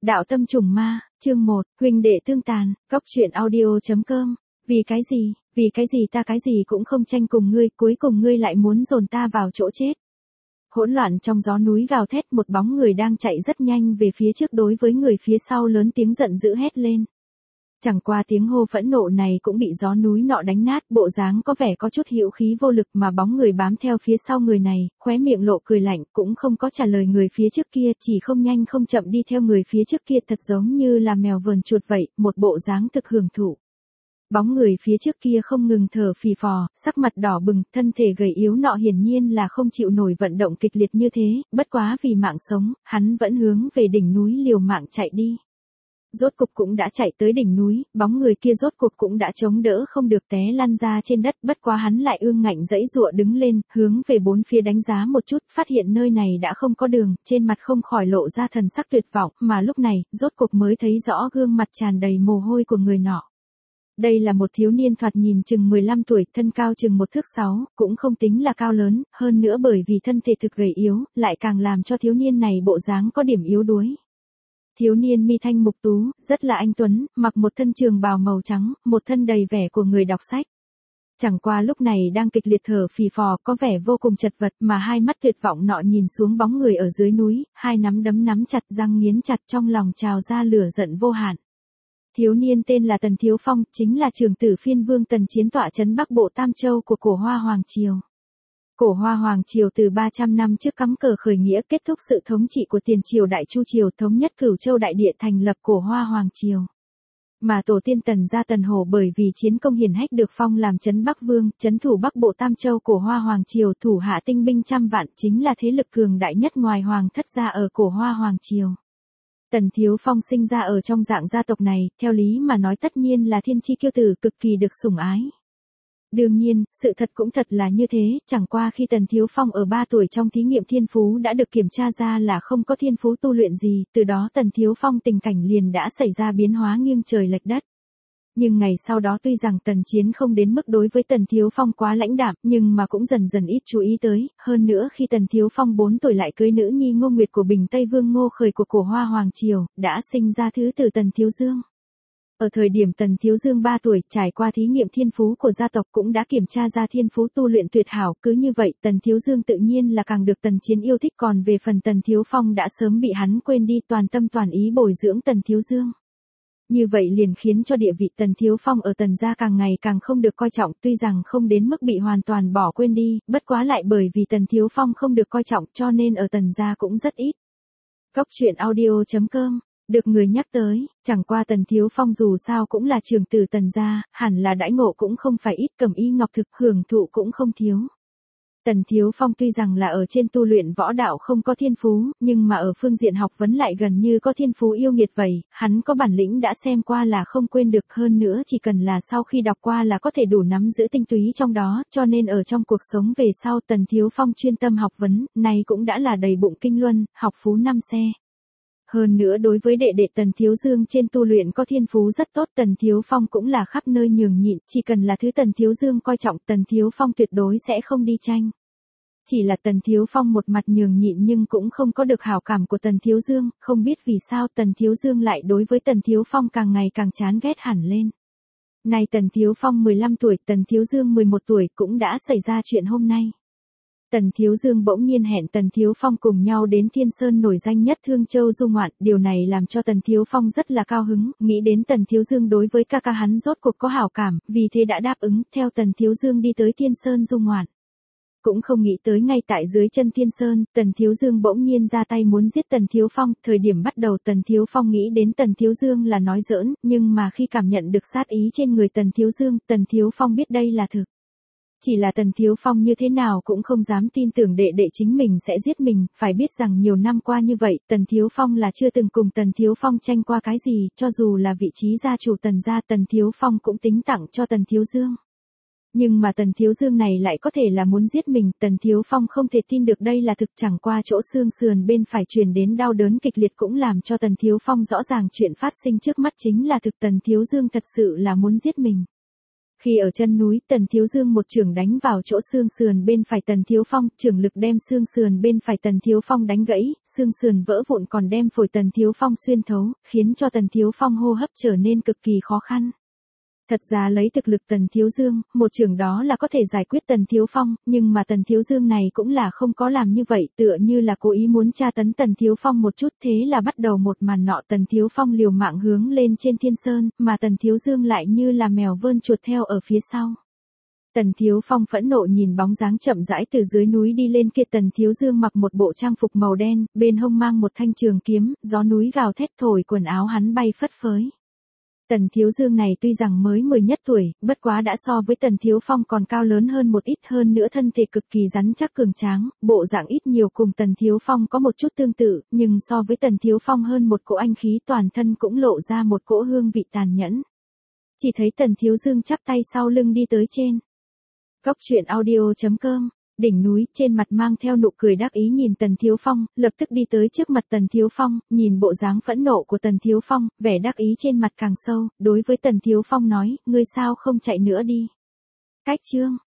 Đạo tâm trùng ma, chương 1, huynh đệ tương tàn, góc truyện audio.com. Vì cái gì ta cái gì cũng không tranh cùng ngươi, cuối cùng ngươi lại muốn dồn ta vào chỗ chết. Hỗn loạn trong gió núi gào thét, một bóng người đang chạy rất nhanh về phía trước đối với người phía sau lớn tiếng giận dữ hét lên. Chẳng qua tiếng hô phẫn nộ này cũng bị gió núi nọ đánh nát, bộ dáng có vẻ có chút hữu khí vô lực mà bóng người bám theo phía sau người này, khóe miệng lộ cười lạnh, cũng không có trả lời người phía trước kia, chỉ không nhanh không chậm đi theo người phía trước kia thật giống như là mèo vờn chuột vậy, một bộ dáng thực hưởng thụ. Bóng người phía trước kia không ngừng thở phì phò, sắc mặt đỏ bừng, thân thể gầy yếu nọ hiển nhiên là không chịu nổi vận động kịch liệt như thế, bất quá vì mạng sống, hắn vẫn hướng về đỉnh núi liều mạng chạy đi. Rốt cục cũng đã chạy tới đỉnh núi, bóng người kia rốt cuộc cũng đã chống đỡ không được té lăn ra trên đất, bất quá hắn lại ương ngạnh giãy giụa đứng lên, hướng về bốn phía đánh giá một chút, phát hiện nơi này đã không có đường, trên mặt không khỏi lộ ra thần sắc tuyệt vọng, mà lúc này, rốt cuộc mới thấy rõ gương mặt tràn đầy mồ hôi của người nọ. Đây là một thiếu niên thoạt nhìn chừng 15 tuổi, thân cao chừng 1 thước 6, cũng không tính là cao lớn, hơn nữa bởi vì thân thể thực gầy yếu, lại càng làm cho thiếu niên này bộ dáng có điểm yếu đuối. Thiếu niên mi thanh mục tú, rất là anh tuấn, mặc một thân trường bào màu trắng, một thân đầy vẻ của người đọc sách. Chẳng qua lúc này đang kịch liệt thở phì phò, có vẻ vô cùng chật vật, mà hai mắt tuyệt vọng nọ nhìn xuống bóng người ở dưới núi, hai nắm đấm nắm chặt, răng nghiến chặt, trong lòng trào ra lửa giận vô hạn. Thiếu niên tên là Tần Thiếu Phong, chính là trưởng tử phiên vương Tần Chiến tọa trấn Bắc Bộ Tam Châu của Cổ Hoa Hoàng Triều. Cổ Hoa Hoàng Triều từ 300 năm trước cắm cờ khởi nghĩa, kết thúc sự thống trị của tiền triều Đại Chu Triều, thống nhất Cửu Châu Đại Địa, thành lập Cổ Hoa Hoàng Triều. Mà tổ tiên Tần gia Tần Hổ bởi vì chiến công hiển hách được phong làm trấn Bắc Vương, trấn thủ Bắc Bộ Tam Châu. Cổ Hoa Hoàng Triều thủ hạ tinh binh trăm vạn, chính là thế lực cường đại nhất ngoài Hoàng thất gia ở Cổ Hoa Hoàng Triều. Tần Thiếu Phong sinh ra ở trong dạng gia tộc này, theo lý mà nói tất nhiên là thiên chi kiêu tử, cực kỳ được sủng ái. Đương nhiên, sự thật cũng thật là như thế, chẳng qua khi Tần Thiếu Phong ở 3 tuổi trong thí nghiệm thiên phú đã được kiểm tra ra là không có thiên phú tu luyện gì, từ đó Tần Thiếu Phong tình cảnh liền đã xảy ra biến hóa nghiêng trời lệch đất. Nhưng ngày sau đó tuy rằng Tần Chiến không đến mức đối với Tần Thiếu Phong quá lãnh đạm, nhưng mà cũng dần dần ít chú ý tới, hơn nữa khi Tần Thiếu Phong 4 tuổi lại cưới nữ nhi Ngô Nguyệt của Bình Tây Vương Ngô Khởi của Cổ Hoa Hoàng Triều, đã sinh ra thứ tử Tần Thiếu Dương. Ở thời điểm Tần Thiếu Dương 3 tuổi, trải qua thí nghiệm thiên phú của gia tộc cũng đã kiểm tra ra thiên phú tu luyện tuyệt hảo, cứ như vậy Tần Thiếu Dương tự nhiên là càng được Tần Chiến yêu thích, còn về phần Tần Thiếu Phong đã sớm bị hắn quên đi, toàn tâm toàn ý bồi dưỡng Tần Thiếu Dương. Như vậy liền khiến cho địa vị Tần Thiếu Phong ở Tần gia càng ngày càng không được coi trọng, tuy rằng không đến mức bị hoàn toàn bỏ quên đi, bất quá lại bởi vì Tần Thiếu Phong không được coi trọng cho nên ở Tần gia cũng rất ít. Góc truyện audio.com, được người nhắc tới, chẳng qua Tần Thiếu Phong dù sao cũng là trưởng tử Tần gia, hẳn là đãi ngộ cũng không phải ít, cẩm y ngọc thực, hưởng thụ cũng không thiếu. Tần Thiếu Phong tuy rằng là ở trên tu luyện võ đạo không có thiên phú, nhưng mà ở phương diện học vấn lại gần như có thiên phú yêu nghiệt vậy, hắn có bản lĩnh đã xem qua là không quên được, hơn nữa chỉ cần là sau khi đọc qua là có thể đủ nắm giữ tinh túy trong đó, cho nên ở trong cuộc sống về sau Tần Thiếu Phong chuyên tâm học vấn, này cũng đã là đầy bụng kinh luân, học phú năm xe. Hơn nữa đối với đệ đệ Tần Thiếu Dương trên tu luyện có thiên phú rất tốt, Tần Thiếu Phong cũng là khắp nơi nhường nhịn, chỉ cần là thứ Tần Thiếu Dương coi trọng Tần Thiếu Phong tuyệt đối sẽ không đi tranh. Chỉ là Tần Thiếu Phong một mặt nhường nhịn nhưng cũng không có được hảo cảm của Tần Thiếu Dương, không biết vì sao Tần Thiếu Dương lại đối với Tần Thiếu Phong càng ngày càng chán ghét hẳn lên. Này Tần Thiếu Phong 15 tuổi, Tần Thiếu Dương 11 tuổi cũng đã xảy ra chuyện hôm nay. Tần Thiếu Dương bỗng nhiên hẹn Tần Thiếu Phong cùng nhau đến Thiên Sơn nổi danh nhất Thương Châu du ngoạn, điều này làm cho Tần Thiếu Phong rất là cao hứng, nghĩ đến Tần Thiếu Dương đối với ca ca hắn rốt cuộc có hảo cảm, vì thế đã đáp ứng, theo Tần Thiếu Dương đi tới Thiên Sơn du ngoạn. Cũng không nghĩ tới ngay tại dưới chân Thiên Sơn, Tần Thiếu Dương bỗng nhiên ra tay muốn giết Tần Thiếu Phong, thời điểm bắt đầu Tần Thiếu Phong nghĩ đến Tần Thiếu Dương là nói giỡn, nhưng mà khi cảm nhận được sát ý trên người Tần Thiếu Dương, Tần Thiếu Phong biết đây là thực. Chỉ là Tần Thiếu Phong như thế nào cũng không dám tin tưởng đệ đệ chính mình sẽ giết mình, phải biết rằng nhiều năm qua như vậy, Tần Thiếu Phong là chưa từng cùng Tần Thiếu Phong tranh qua cái gì, cho dù là vị trí gia chủ Tần gia Tần Thiếu Phong cũng tính tặng cho Tần Thiếu Dương. Nhưng mà Tần Thiếu Dương này lại có thể là muốn giết mình, Tần Thiếu Phong không thể tin được đây là thực, chẳng qua chỗ xương sườn bên phải truyền đến đau đớn kịch liệt cũng làm cho Tần Thiếu Phong rõ ràng chuyện phát sinh trước mắt chính là thực, Tần Thiếu Dương thật sự là muốn giết mình. Khi ở chân núi, Tần Thiếu Dương một chưởng đánh vào chỗ xương sườn bên phải Tần Thiếu Phong, chưởng lực đem xương sườn bên phải Tần Thiếu Phong đánh gãy, xương sườn vỡ vụn còn đem phổi Tần Thiếu Phong xuyên thấu, khiến cho Tần Thiếu Phong hô hấp trở nên cực kỳ khó khăn. Thật ra lấy thực lực Tần Thiếu Dương, một chưởng đó là có thể giải quyết Tần Thiếu Phong, nhưng mà Tần Thiếu Dương này cũng là không có làm như vậy, tựa như là cố ý muốn tra tấn Tần Thiếu Phong một chút, thế là bắt đầu một màn nọ. Tần Thiếu Phong liều mạng hướng lên trên thiên sơn, mà Tần Thiếu Dương lại như là mèo vơn chuột theo ở phía sau. Tần Thiếu Phong phẫn nộ nhìn bóng dáng chậm rãi từ dưới núi đi lên kia. Tần Thiếu Dương mặc một bộ trang phục màu đen, bên hông mang một thanh trường kiếm, gió núi gào thét thổi quần áo hắn bay phất phới. Tần Thiếu Dương này tuy rằng mới 10 nhất tuổi, bất quá đã so với Tần Thiếu Phong còn cao lớn hơn một ít, hơn nữa thân thể cực kỳ rắn chắc cường tráng, bộ dạng ít nhiều cùng Tần Thiếu Phong có một chút tương tự, nhưng so với Tần Thiếu Phong hơn một cỗ anh khí, toàn thân cũng lộ ra một cỗ hương vị tàn nhẫn. Chỉ thấy Tần Thiếu Dương chắp tay sau lưng đi tới trên. Góc truyện audio.com, đỉnh núi, trên mặt mang theo nụ cười đắc ý nhìn Tần Thiếu Phong, lập tức đi tới trước mặt Tần Thiếu Phong, nhìn bộ dáng phẫn nộ của Tần Thiếu Phong, vẻ đắc ý trên mặt càng sâu, đối với Tần Thiếu Phong nói, ngươi sao không chạy nữa đi. Cách chương.